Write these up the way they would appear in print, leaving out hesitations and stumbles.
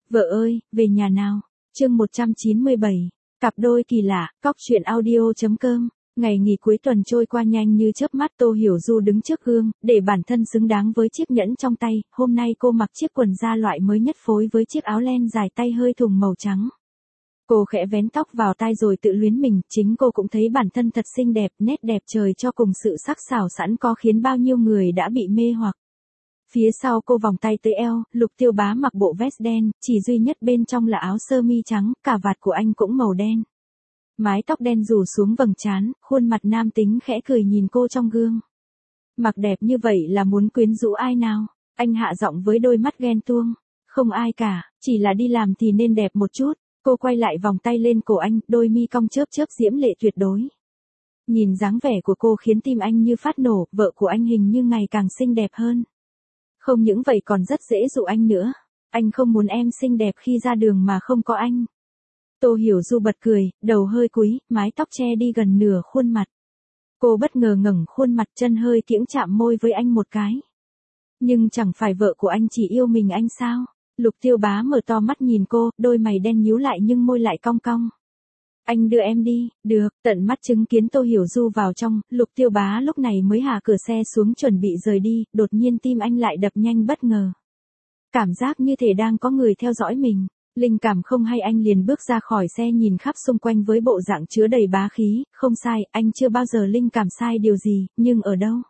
Vợ ơi, về nhà nào. Chương 197. Cặp đôi kỳ lạ, cóc truyện audio.com. Ngày nghỉ cuối tuần trôi qua nhanh như chớp mắt. Tô Hiểu Du đứng trước gương, để bản thân xứng đáng với chiếc nhẫn trong tay. Hôm nay cô mặc chiếc quần da loại mới nhất phối với chiếc áo len dài tay hơi thùng màu trắng. Cô khẽ vén tóc vào tai rồi tự luyến mình, chính cô cũng thấy bản thân thật xinh đẹp, nét đẹp trời cho cùng sự sắc sảo sẵn có khiến bao nhiêu người đã bị mê hoặc. Phía sau cô vòng tay tới eo, Lục Tiêu Bá mặc bộ vest đen, chỉ duy nhất bên trong là áo sơ mi trắng, cà vạt của anh cũng màu đen. Mái tóc đen rủ xuống vầng trán, khuôn mặt nam tính khẽ cười nhìn cô trong gương. Mặc đẹp như vậy là muốn quyến rũ ai nào? Anh hạ giọng với đôi mắt ghen tuông. Không ai cả, chỉ là đi làm thì nên đẹp một chút. Cô quay lại vòng tay lên cổ anh, đôi mi cong chớp chớp diễm lệ tuyệt đối. Nhìn dáng vẻ của cô khiến tim anh như phát nổ, vợ của anh hình như ngày càng xinh đẹp hơn. Không những vậy còn rất dễ dụ anh nữa. Anh không muốn em xinh đẹp khi ra đường mà không có anh. Tô Hiểu Du bật cười, đầu hơi cúi, mái tóc che đi gần nửa khuôn mặt. Cô bất ngờ ngẩng khuôn mặt, chân hơi kiễng chạm môi với anh một cái. Nhưng chẳng phải vợ của anh chỉ yêu mình anh sao? Lục Tiêu Bá mở to mắt nhìn cô, đôi mày đen nhíu lại nhưng môi lại cong cong. Anh đưa em đi. Được. Tận mắt chứng kiến Tô Hiểu Du vào trong, Lục Tiêu Bá lúc này mới hạ cửa xe xuống chuẩn bị rời đi, đột nhiên tim anh lại đập nhanh bất ngờ. Cảm giác như thể đang có người theo dõi mình. Linh cảm không hay anh liền bước ra khỏi xe nhìn khắp xung quanh với bộ dạng chứa đầy bá khí. Không sai, anh chưa bao giờ linh cảm sai điều gì, nhưng ở đâu?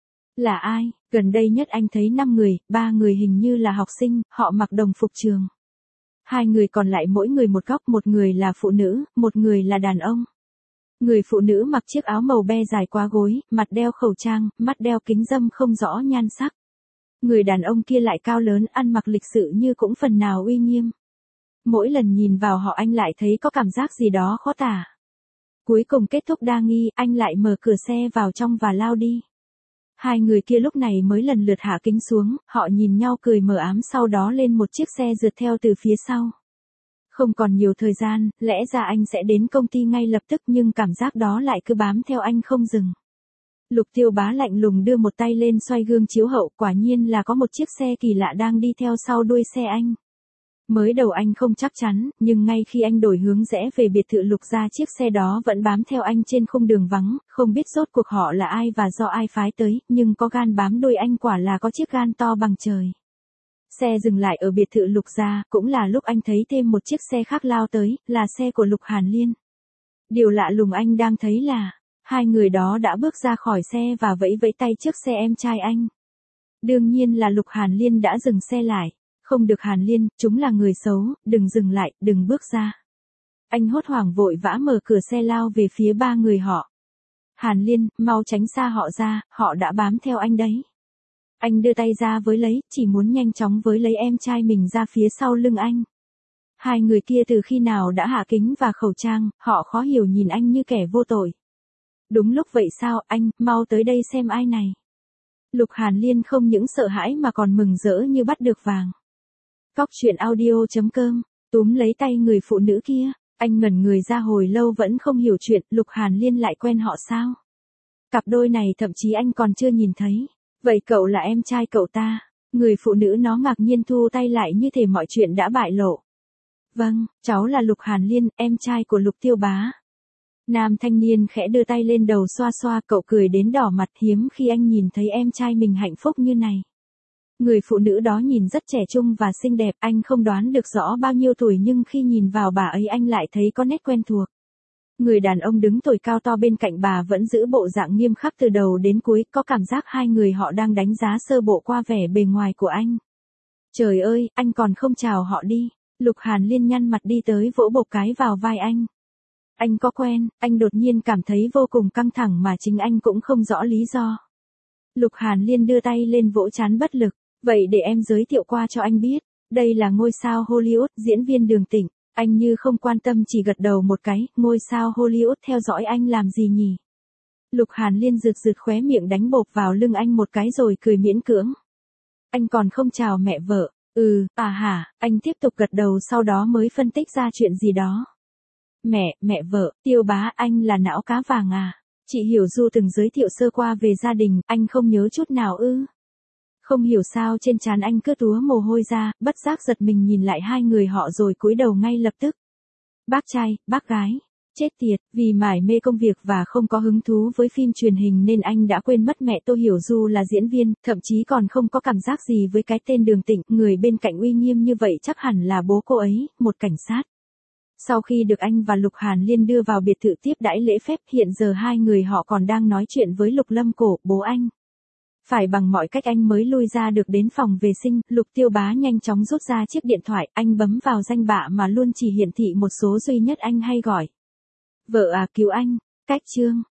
Là ai? Gần đây nhất anh thấy 5 người, 3 người hình như là học sinh, họ mặc đồng phục trường. 2 người còn lại mỗi người một góc, một người là phụ nữ, một người là đàn ông. Người phụ nữ mặc chiếc áo màu be dài quá gối, mặt đeo khẩu trang, mắt đeo kính râm không rõ nhan sắc. Người đàn ông kia lại cao lớn, ăn mặc lịch sự như cũng phần nào uy nghiêm. Mỗi lần nhìn vào họ anh lại thấy có cảm giác gì đó khó tả. Cuối cùng kết thúc đa nghi, anh lại mở cửa xe vào trong và lao đi. 2 người kia lúc này mới lần lượt hạ kính xuống, họ nhìn nhau cười mờ ám sau đó lên một chiếc xe rượt theo từ phía sau. Không còn nhiều thời gian, lẽ ra anh sẽ đến công ty ngay lập tức nhưng cảm giác đó lại cứ bám theo anh không dừng. Lục Tiêu Bá lạnh lùng đưa một tay lên xoay gương chiếu hậu, quả nhiên là có một chiếc xe kỳ lạ đang đi theo sau đuôi xe anh. Mới đầu anh không chắc chắn, nhưng ngay khi anh đổi hướng rẽ về biệt thự Lục gia chiếc xe đó vẫn bám theo anh trên khung đường vắng, không biết rốt cuộc họ là ai và do ai phái tới, nhưng có gan bám đuôi anh quả là có chiếc gan to bằng trời. Xe dừng lại ở biệt thự Lục gia, cũng là lúc anh thấy thêm một chiếc xe khác lao tới, là xe của Lục Hàn Liên. Điều lạ lùng anh đang thấy là, 2 người đó đã bước ra khỏi xe và vẫy vẫy tay trước xe em trai anh. Đương nhiên là Lục Hàn Liên đã dừng xe lại. Không được Hàn Liên, chúng là người xấu, đừng dừng lại, đừng bước ra. Anh hốt hoảng vội vã mở cửa xe lao về phía 3 người họ. Hàn Liên, mau tránh xa họ ra, họ đã bám theo anh đấy. Anh đưa tay ra với lấy, chỉ muốn nhanh chóng với lấy em trai mình ra phía sau lưng anh. 2 người kia từ khi nào đã hạ kính và khẩu trang, họ khó hiểu nhìn anh như kẻ vô tội. Đúng lúc vậy sao, anh, mau tới đây xem ai này. Lục Hàn Liên không những sợ hãi mà còn mừng rỡ như bắt được vàng. Cóc truyện audio.com, túm lấy tay người phụ nữ kia, anh ngẩn người ra hồi lâu vẫn không hiểu chuyện, Lục Hàn Liên lại quen họ sao? Cặp đôi này thậm chí anh còn chưa nhìn thấy, vậy cậu là em trai cậu ta? Người phụ nữ nó ngạc nhiên thu tay lại như thể mọi chuyện đã bại lộ. Vâng, cháu là Lục Hàn Liên, em trai của Lục Tiêu Bá. Nam thanh niên khẽ đưa tay lên đầu xoa xoa, cậu cười đến đỏ mặt, hiếm khi anh nhìn thấy em trai mình hạnh phúc như này. Người phụ nữ đó nhìn rất trẻ trung và xinh đẹp, anh không đoán được rõ bao nhiêu tuổi nhưng khi nhìn vào bà ấy anh lại thấy có nét quen thuộc. Người đàn ông đứng tuổi cao to bên cạnh bà vẫn giữ bộ dạng nghiêm khắc từ đầu đến cuối, có cảm giác 2 người họ đang đánh giá sơ bộ qua vẻ bề ngoài của anh. Trời ơi, anh còn không chào họ đi. Lục Hàn Liên nhăn mặt đi tới vỗ bộc cái vào vai anh. Anh có quen, anh đột nhiên cảm thấy vô cùng căng thẳng mà chính anh cũng không rõ lý do. Lục Hàn Liên đưa tay lên vỗ trán bất lực. Vậy để em giới thiệu qua cho anh biết, đây là ngôi sao Hollywood, diễn viên Đường Tĩnh. Anh như không quan tâm chỉ gật đầu một cái, ngôi sao Hollywood theo dõi anh làm gì nhỉ? Lục Hàn Liên rượt rượt khóe miệng đánh bộp vào lưng anh một cái rồi cười miễn cưỡng. Anh còn không chào mẹ vợ, à hả, anh tiếp tục gật đầu sau đó mới phân tích ra chuyện gì đó. Mẹ vợ, Tiêu Bá anh là não cá vàng à? Chị Hiểu Du từng giới thiệu sơ qua về gia đình, anh không nhớ chút nào ư? Không hiểu sao trên trán anh cứ túa mồ hôi ra, bất giác giật mình nhìn lại hai người họ rồi cúi đầu ngay lập tức. Bác trai, bác gái. Chết tiệt, vì mải mê công việc và không có hứng thú với phim truyền hình nên anh đã quên mất mẹ Tô Hiểu Du là diễn viên, thậm chí còn không có cảm giác gì với cái tên Đường Tịnh, người bên cạnh uy nghiêm như vậy chắc hẳn là bố cô ấy, một cảnh sát. Sau khi được anh và Lục Hàn Liên đưa vào biệt thự tiếp đãi lễ phép, hiện giờ hai người họ còn đang nói chuyện với Lục Lâm Cổ, bố anh. Phải bằng mọi cách anh mới lui ra được đến phòng vệ sinh, Lục Tiêu Bá nhanh chóng rút ra chiếc điện thoại, anh bấm vào danh bạ mà luôn chỉ hiển thị một số duy nhất anh hay gọi. Vợ à, cứu anh, cách chương.